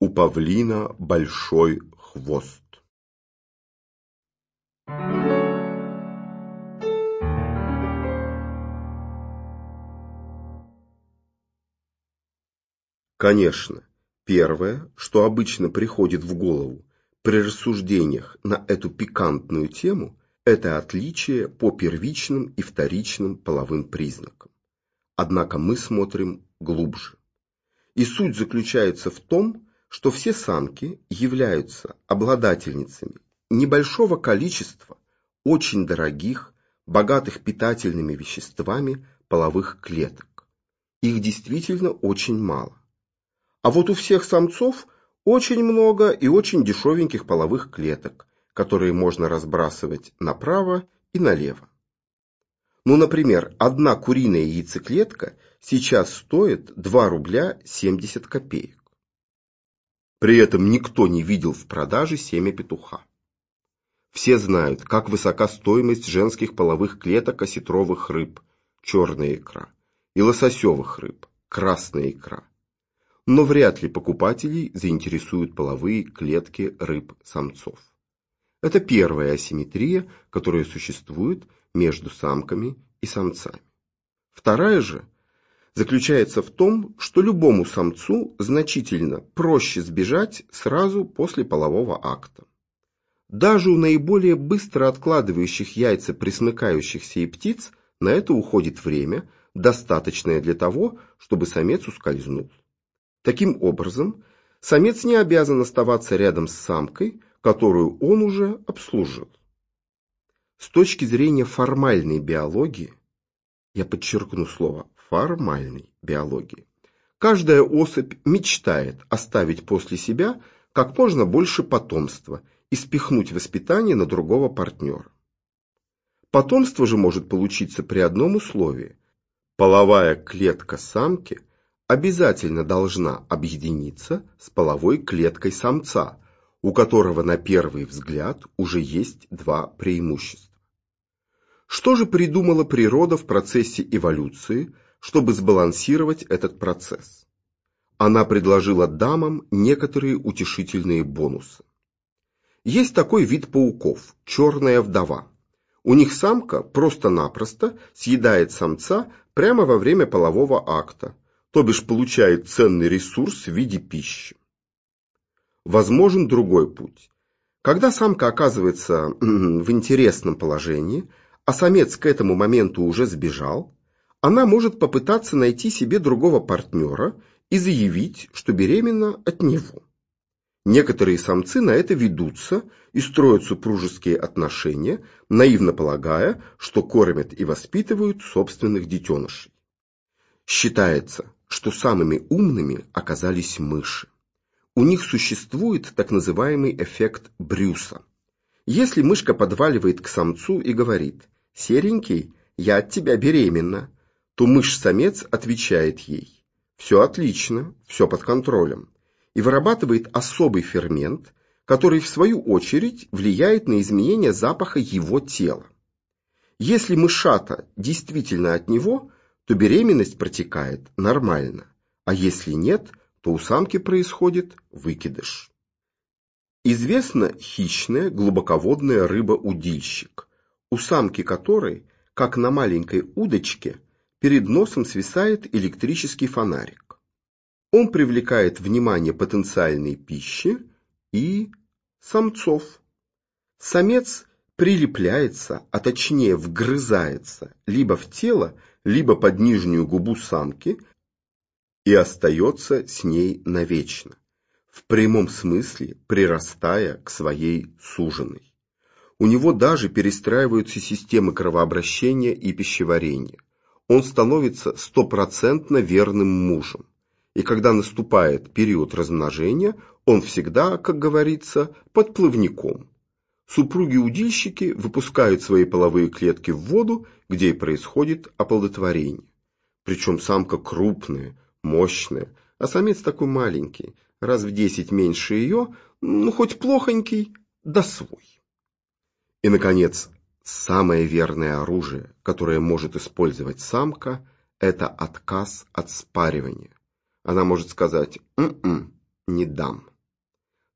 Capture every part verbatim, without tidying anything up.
У павлина большой хвост. Конечно, первое, что обычно приходит в голову при рассуждениях на эту пикантную тему, это отличие по первичным и вторичным половым признакам. Однако мы смотрим глубже. И суть заключается в том, что все самки являются обладательницами небольшого количества очень дорогих, богатых питательными веществами половых клеток. Их действительно очень мало. А вот у всех самцов очень много и очень дешевеньких половых клеток, которые можно разбрасывать направо и налево. Ну, например, одна куриная яйцеклетка сейчас стоит два рубля семьдесят копеек. При этом никто не видел в продаже семя петуха. Все знают, как высока стоимость женских половых клеток осетровых рыб, черная икра, и лососевых рыб, красная икра. Но вряд ли покупателей заинтересуют половые клетки рыб-самцов. Это первая асимметрия, которая существует между самками и самцами. Вторая же заключается в том, что любому самцу значительно проще сбежать сразу после полового акта. Даже у наиболее быстро откладывающих яйца пресмыкающихся и птиц на это уходит время, достаточное для того, чтобы самец ускользнул. Таким образом, самец не обязан оставаться рядом с самкой, которую он уже обслужил. С точки зрения формальной биологии, я подчеркну слово формальной биологии, каждая особь мечтает оставить после себя как можно больше потомства и спихнуть воспитание на другого партнера. Потомство же может получиться при одном условии. Половая клетка самки обязательно должна объединиться с половой клеткой самца, у которого на первый взгляд уже есть два преимущества. Что же придумала природа в процессе эволюции, чтобы сбалансировать этот процесс? Она предложила дамам некоторые утешительные бонусы. Есть такой вид пауков – черная вдова. У них самка просто-напросто съедает самца прямо во время полового акта, то бишь получает ценный ресурс в виде пищи. Возможен другой путь. Когда самка оказывается в интересном положении, а самец к этому моменту уже сбежал, она может попытаться найти себе другого партнера и заявить, что беременна от него. Некоторые самцы на это ведутся и строят супружеские отношения, наивно полагая, что кормят и воспитывают собственных детенышей. Считается, что самыми умными оказались мыши. У них существует так называемый эффект Брюса. Если мышка подваливает к самцу и говорит: «Серенький, я от тебя беременна», то мышь-самец отвечает ей: «Все отлично, все под контролем», и вырабатывает особый фермент, который в свою очередь влияет на изменение запаха его тела. Если мышата действительно от него, то беременность протекает нормально, а если нет, то у самки происходит выкидыш. Известна хищная глубоководная рыба-удильщик, у самки которой, как на маленькой удочке, перед носом свисает электрический фонарик. Он привлекает внимание потенциальной пищи и самцов. Самец прилепляется, а точнее вгрызается либо в тело, либо под нижнюю губу самки и остается с ней навечно, в прямом смысле прирастая к своей суженой. У него даже перестраиваются системы кровообращения и пищеварения. Он становится стопроцентно верным мужем. И когда наступает период размножения, он всегда, как говорится, под плавником. Супруги-удильщики выпускают свои половые клетки в воду, где и происходит оплодотворение. Причем самка крупная, мощная, а самец такой маленький, раз в десять меньше ее, ну хоть плохонький, да свой. И, наконец, самое верное оружие, которое может использовать самка, это отказ от спаривания. Она может сказать: «М-м, не дам».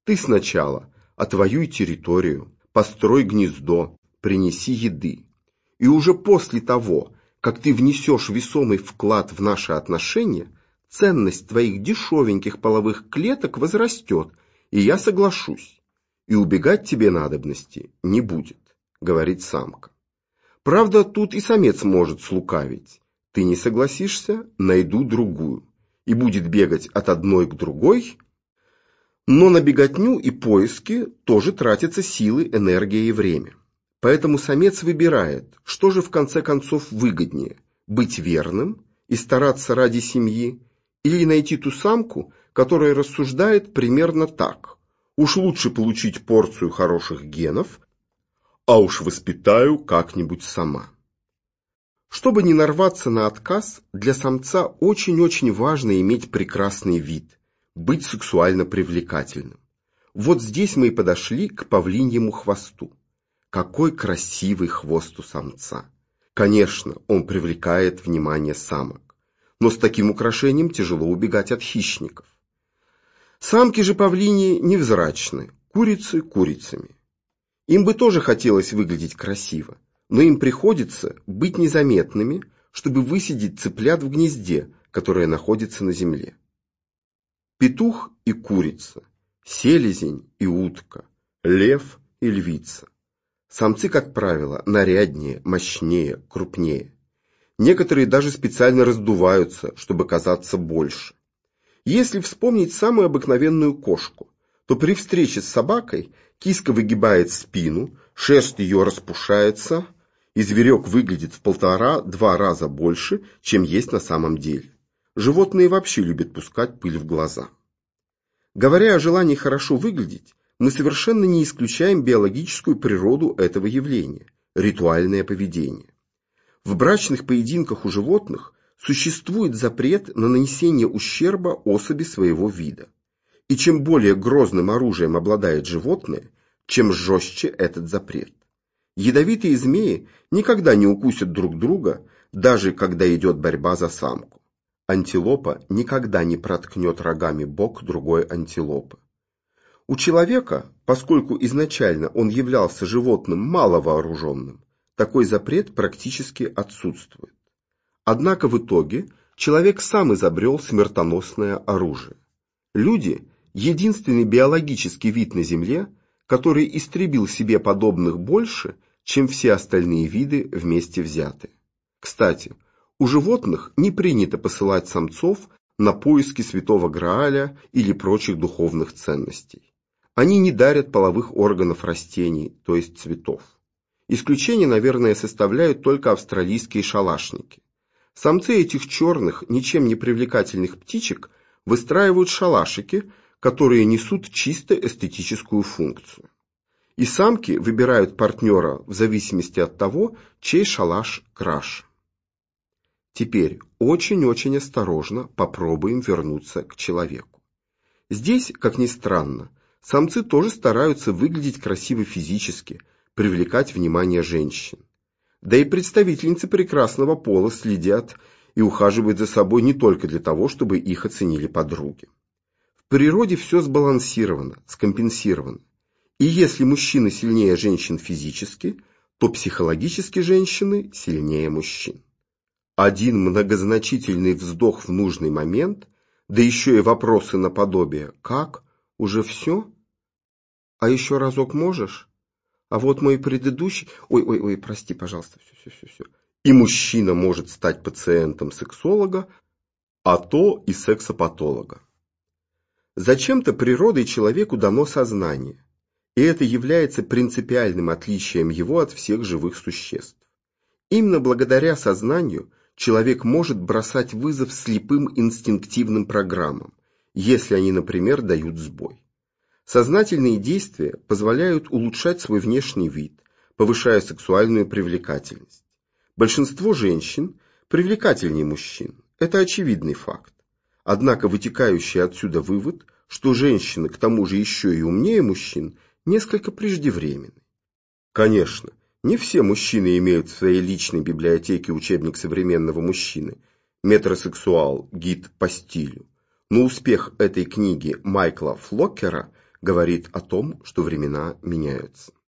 Ты сначала отвоюй территорию, построй гнездо, принеси еды. И уже после того, как ты внесешь весомый вклад в наши отношения, ценность твоих дешевеньких половых клеток возрастет, и я соглашусь. И убегать тебе надобности не будет, говорит самка. Правда, тут и самец может слукавить. Ты не согласишься, найду другую. И будет бегать от одной к другой. Но на беготню и поиски тоже тратятся силы, энергия и время. Поэтому самец выбирает, что же в конце концов выгоднее – быть верным и стараться ради семьи, или найти ту самку, которая рассуждает примерно так: уж лучше получить порцию хороших генов, а уж воспитаю как-нибудь сама. Чтобы не нарваться на отказ, для самца очень-очень важно иметь прекрасный вид, быть сексуально привлекательным. Вот здесь мы и подошли к павлиньему хвосту. Какой красивый хвост у самца! Конечно, он привлекает внимание самок, но с таким украшением тяжело убегать от хищников. Самки же павлиньи невзрачны, курицы курицами. Им бы тоже хотелось выглядеть красиво, но им приходится быть незаметными, чтобы высидеть цыплят в гнезде, которое находится на земле. Петух и курица, селезень и утка, лев и львица. Самцы, как правило, наряднее, мощнее, крупнее. Некоторые даже специально раздуваются, чтобы казаться больше. Если вспомнить самую обыкновенную кошку, то при встрече с собакой киска выгибает спину, шерсть ее распушается, и зверек выглядит в полтора-два раза больше, чем есть на самом деле. Животные вообще любят пускать пыль в глаза. Говоря о желании хорошо выглядеть, мы совершенно не исключаем биологическую природу этого явления – ритуальное поведение. В брачных поединках у животных существует запрет на нанесение ущерба особи своего вида. И чем более грозным оружием обладает животное, чем жестче этот запрет. Ядовитые змеи никогда не укусят друг друга, даже когда идет борьба за самку. Антилопа никогда не проткнет рогами бок другой антилопы. У человека, поскольку изначально он являлся животным маловооруженным, такой запрет практически отсутствует. Однако в итоге человек сам изобрел смертоносное оружие. Люди – единственный биологический вид на Земле, который истребил себе подобных больше, чем все остальные виды вместе взятые. Кстати, у животных не принято посылать самцов на поиски святого Грааля или прочих духовных ценностей. Они не дарят половых органов растений, то есть цветов. Исключение, наверное, составляют только австралийские шалашники. Самцы этих черных, ничем не привлекательных птичек выстраивают шалашики, которые несут чисто эстетическую функцию. И самки выбирают партнера в зависимости от того, чей шалаш краше. Теперь очень-очень осторожно попробуем вернуться к человеку. Здесь, как ни странно, самцы тоже стараются выглядеть красиво физически, привлекать внимание женщин. Да и представительницы прекрасного пола следят и ухаживают за собой не только для того, чтобы их оценили подруги. В природе все сбалансировано, скомпенсировано. И если мужчины сильнее женщин физически, то психологически женщины сильнее мужчин. Один многозначительный вздох в нужный момент, да еще и вопросы наподобие «как? Уже все? А еще разок можешь? А вот мой предыдущий... Ой-ой-ой, прости, пожалуйста, все-все-все». И мужчина может стать пациентом сексолога, а то и сексопатолога. Зачем-то природой человеку дано сознание, и это является принципиальным отличием его от всех живых существ. Именно благодаря сознанию человек может бросать вызов слепым инстинктивным программам, если они, например, дают сбой. Сознательные действия позволяют улучшать свой внешний вид, повышая сексуальную привлекательность. Большинство женщин привлекательнее мужчин. Это очевидный факт. Однако вытекающий отсюда вывод, что женщины к тому же еще и умнее мужчин, несколько преждевременный. Конечно, не все мужчины имеют в своей личной библиотеке учебник современного мужчины, метросексуал, гид по стилю. Но успех этой книги Майкла Флоккера говорит о том, что времена меняются.